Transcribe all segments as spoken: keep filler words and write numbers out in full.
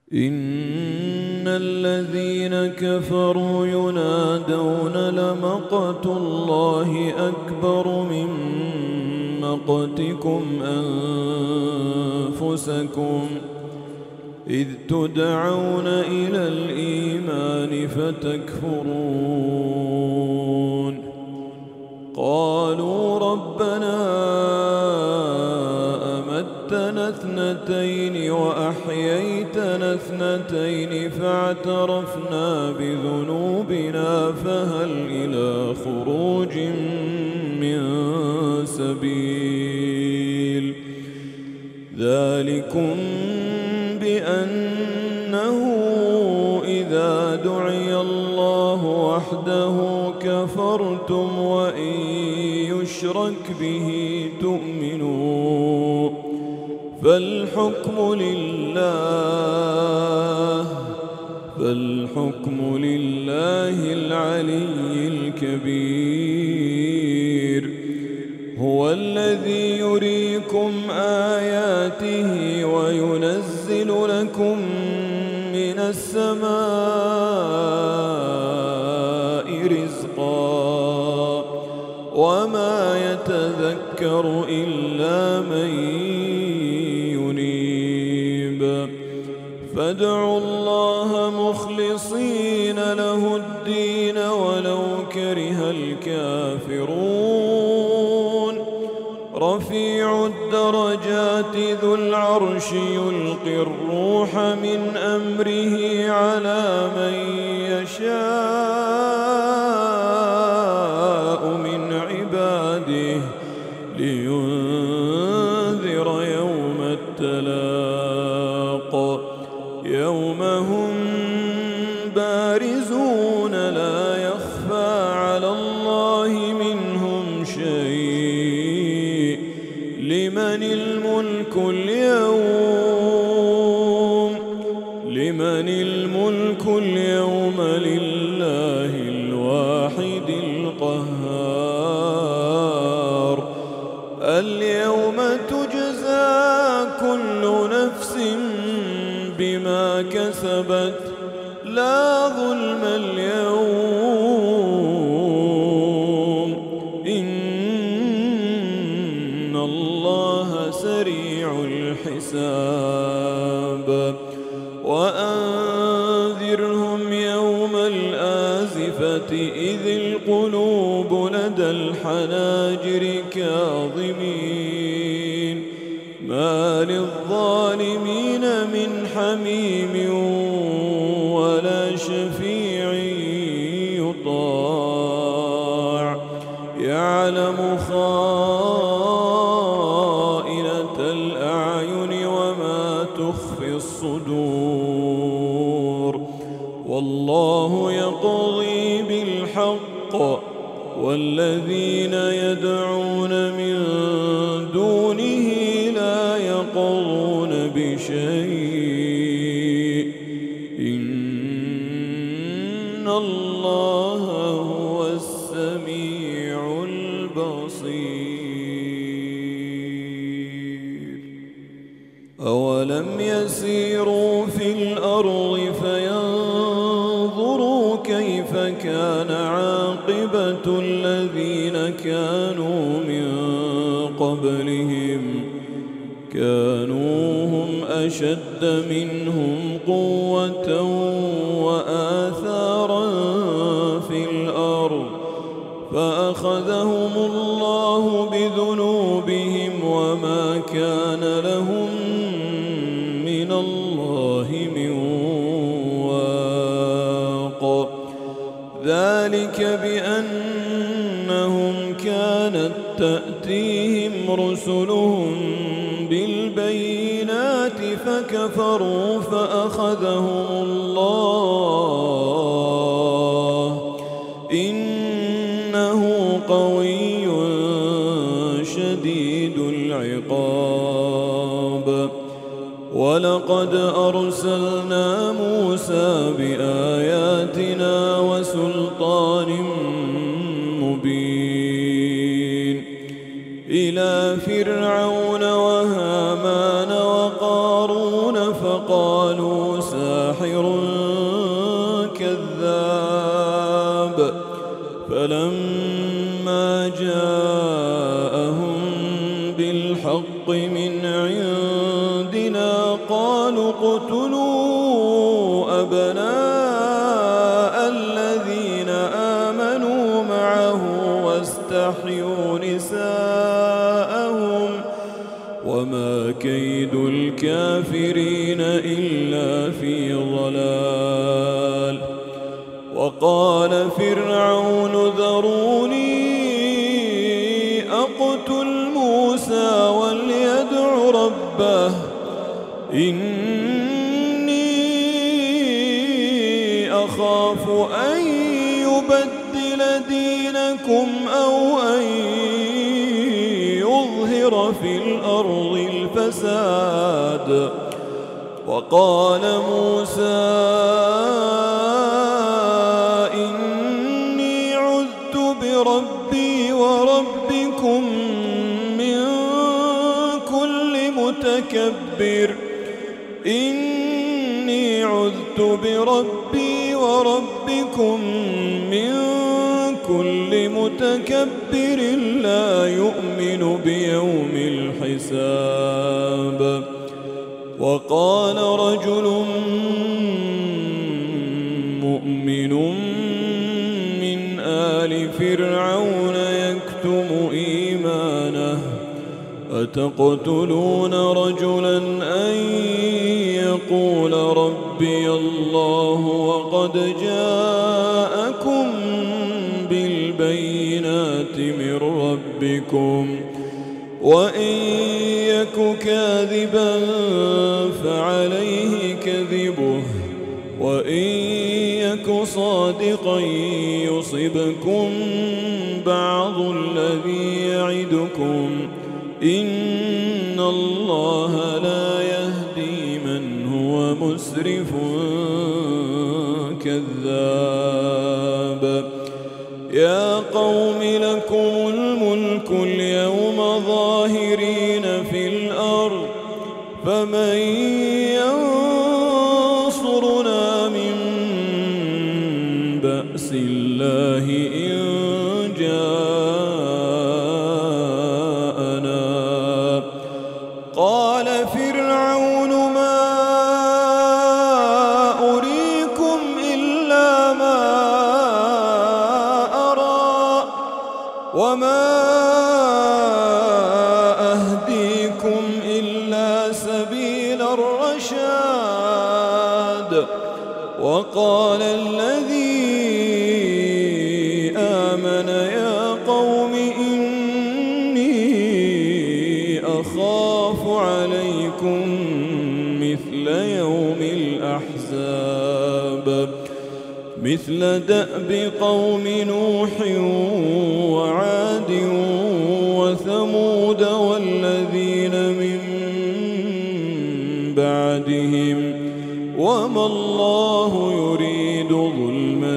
إن الذين كفروا ينادون لمقت الله أكبر من مقتكم أنفسكم إذ تدعون إلى الإيمان فتكفرون. قالوا ربنا أمتنا اثنتين وأحييتنا اثنتين فاعترفنا بذنوبنا فهل إلى خروج من سبيل. ذلكم بأنه إذا دعي الله وحده كفرتم وإن يشرك به تؤمنون. فالحكم لله فالحكم لله العلي الكبير. هو الذي يريكم آياته وينزل لكم من السماء رزقا وما يتذكر إلا من ينيب. فادعوا الله مخلصين له الدين ولو كره الكافرون. رفيع الدرجات ذو العرش يلقي الروح من أمره على من يشاء من عباده لينذر يوم التلاق يوم هم بارزون لا يخفى على الله منهم شيء. لمن الملك اليوم لمن الملك اليوم لله الواحد القهار. اليوم تجزى كل نفس بما كسبت لا ظلم اليوم إن الله سريع الحساب. وأنذرهم يوم الآزفة إذ القلوب لدى الحناجر كاظمين ما للظالمين من حميم ولا شفيع يطاع. يعلم خائنة الأعين وما تخفي الصدور. والله يقضي بالحق والذين يدعون من دونه لا يقضون بشيء إن الله هو السميع البصير. أولم يسيروا في الأرض فينظروا كيف كان عاقبة الذين كانوا من قبلهم كانوا هم أشد منهم قوة وآثارا في الأرض فأخذهم الله بذنوبهم وما كان لهم من الله من واق. ذلك بأنهم كانت تأتيهم رسلهم بالبينات فكفروا فأخذهم الله إنه قوي شديد العقاب. ولقد أرسلنا موسى بآياتنا وسلطان مبين إلى فرعون وهامان وقارون فقالوا ساحران ساحر كذاب فلما جاءهم بالحق من عندنا قالوا اقتلوا أبناء الذين آمنوا معه واستحيوا نساءهم وما كيد الكافرين إلا في ضلال. وقال فرعون ذروني أقتل موسى وليدع ربه إني أخاف أن يبدل دينكم أو أن يظهر في الأرض الفساد. وقال موسى إني عذت بربي وربكم من كل متكبر إني عذت بربي وربكم من كل متكبر لا يؤمن بيوم الحساب. وقال رجل مؤمن من آل فرعون يكتم إيمانه أتقتلون رجلا أن يقول ربي الله وقد جاءكم بالبينات من ربكم وإن يك كاذبا فعليه كذبه وإن يك صادقا يصبكم بعض الذي يعدكم إن الله لا يهدي من هو مسرف كذاب. يا قوم لكم الملك اليوم ظاهرين في الأرض فمن ينصرنا من بأس الله إن جاءنا. قال فرعون ما أريكم إلا ما أرى وما أهديكم إلا سبيل الرشاد. وقال الذي آمن يا قوم إني أخاف عليكم مثل يوم الأحزاب مثل دأب قوم نوح وعاد وثمود والذين من بعدهم وما الله يريد ظلما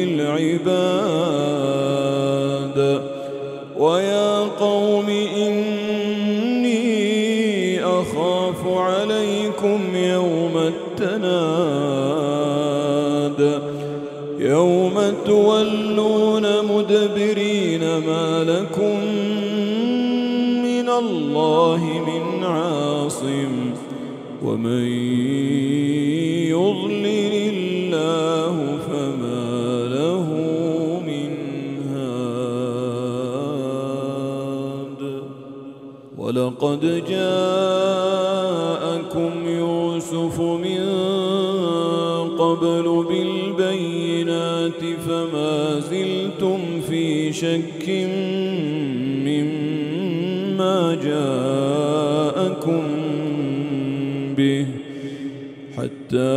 للعباد. ويا قوم إني أخاف عليكم يوم التناد يوم تولون مدبرين ما لكم من الله من عاصم ومن يضلل الله فما له من هاد. ولقد جاءكم يوسف من قبل بالبينات فما زلتم في شك مما جاءكم به حتى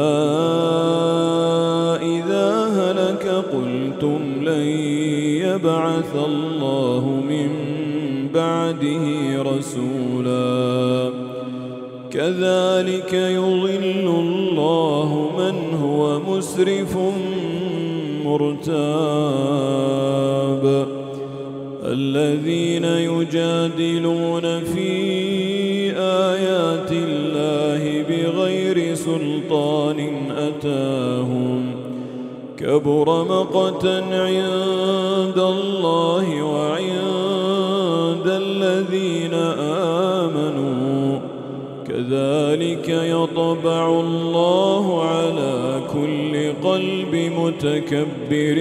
إذا هلك قلتم لن يبعث الله من بعده رسولا كذلك يضل الله من هو مسرف مرتاب. الذين يجادلون في آيات الله بغير سلطان أتاهم كبر مقتا عند الله وعند الذين آمنوا كذلك يطبع الله على كل قلب متكبر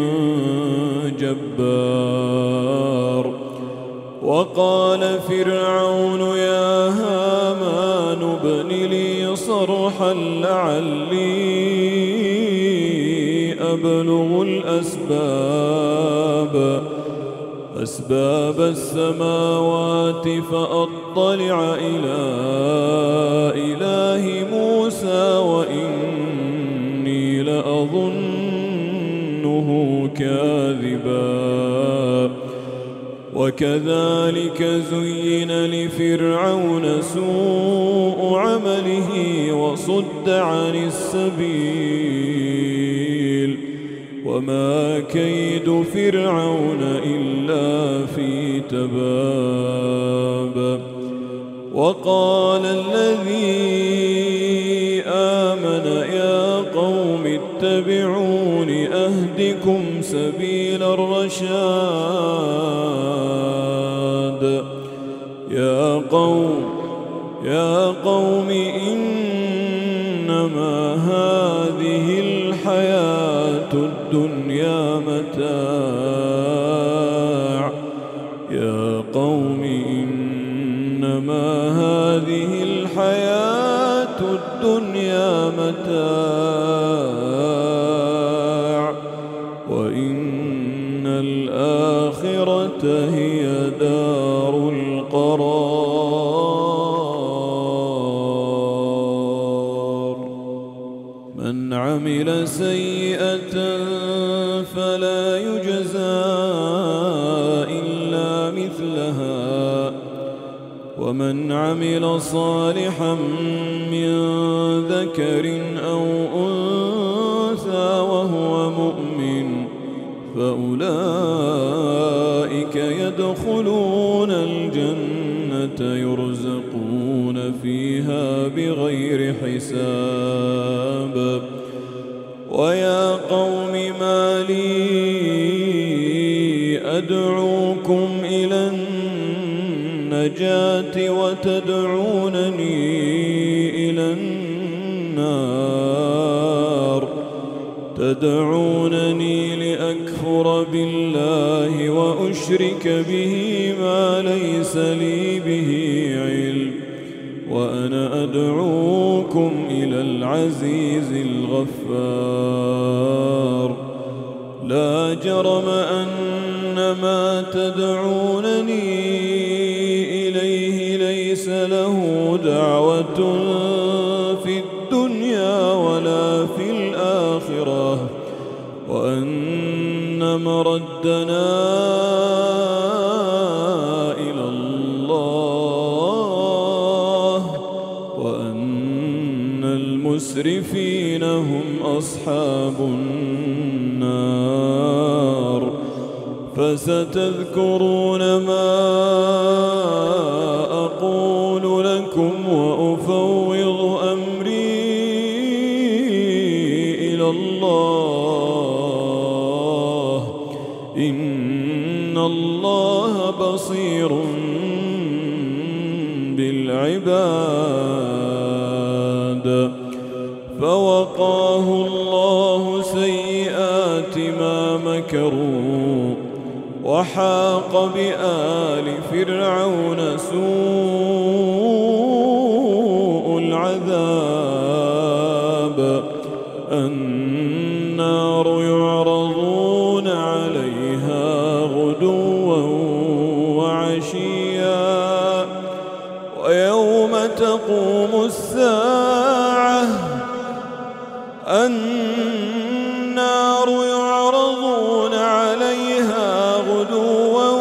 جبار. وقال فرعون يا هامان ابن لي صرحا لعلي أبلغ الأسباب أسباب السماوات فأطلع إلى إله موسى وإني لأظنه كاذبا. وكذلك زين لفرعون سوء عمله وصد عن السبيل وما كيد فرعون إلا في تباب. وقال الذي آمن يا قوم اتبعون أهدكم سبيل الرشاد. يا قوم يا قوم إنما هذه الحياة الدنيا متاع يا قوم إنما هذه الحياة الدنيا متاع وإن الآخرة هي دار القرار. من عمل سيئة فلا يجزى إلا مثلها ومن عمل صالحا من ذكر أو أنثى وهو مؤمن فأولئك يدخلون الجنة يرزقون فيها بغير حساب. ويا قوم ما لي أدعوكم إلى النجاة وتدعونني إلى النار تدعونني لأكفر بالله وأشرك به ما ليس لي به علم وأنا أدعوكم إلى العزيز الغفار. لا جرم أن ما تدعونني إليه ليس له دعوة في الدنيا ولا في الآخرة وأن مردنا إلى الله وأن المسرفين هم أصحاب النار. فستذكرون ما أقول لكم وأفوض أمري إلى الله إن الله بصير بالعباد. فوقاه الله سيئات ما مكروا وحاق بآل فرعون سوء العذاب. النار يعرضون عليها غدوا وعشيا ويوم تقوم الساعة النار يعرضون عليها غدوا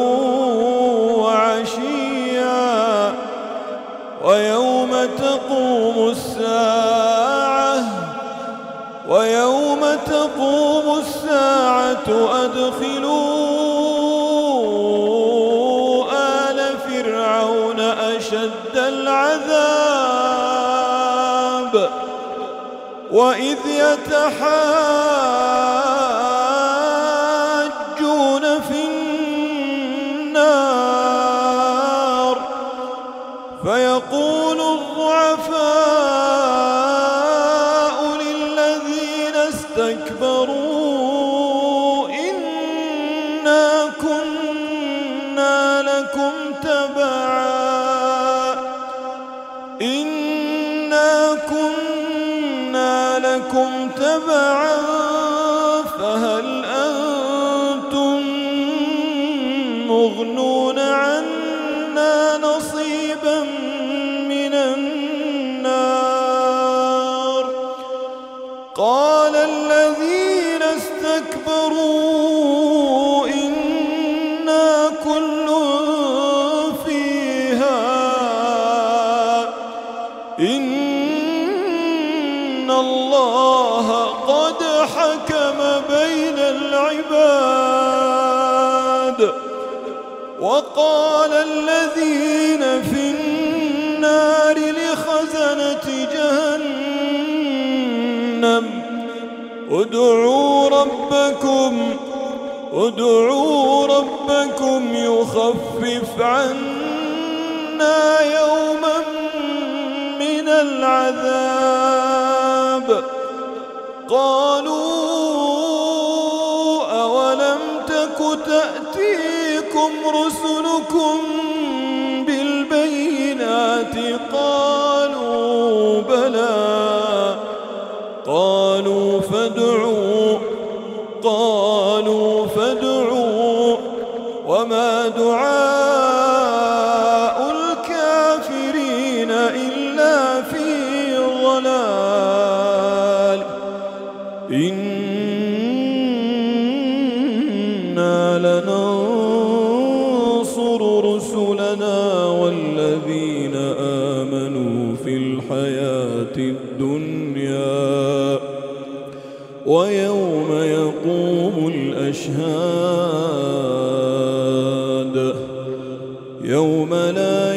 وعشيا ويوم تقوم الساعة ويوم تقوم الساعة أدخلوا وإذ يتحاجون في النار فيقول الضعفاء للذين استكبروا إنا كنا لكم تبعا إنا كنا لكم تبعا فهل أنتم مغنون عنا نصيبا من النار قال الذين استكبروا إنا كل فيها إن الله قد حكم بين العباد وقال الذين في النار لخزنة جهنم ادعوا ربكم ادعوا ربكم يخفف عنا يوما من العذاب قالوا أولم تك تأتيكم رسلكم بالبينات قالوا بلى قالوا فادعوا قالوا فادعوا وما دعاء الكافرين إلا في ضلال إنا لننصر رسلنا والذين آمنوا في الحياة الدنيا ويوم يقوم الأشهاد يوم لا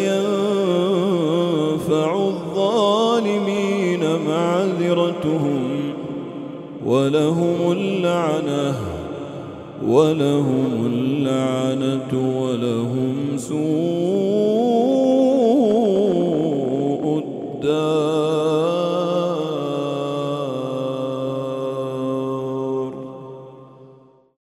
ينفع الظالمين معذرتهم ولهم اللعنة ولهم اللعنة ولهم سوء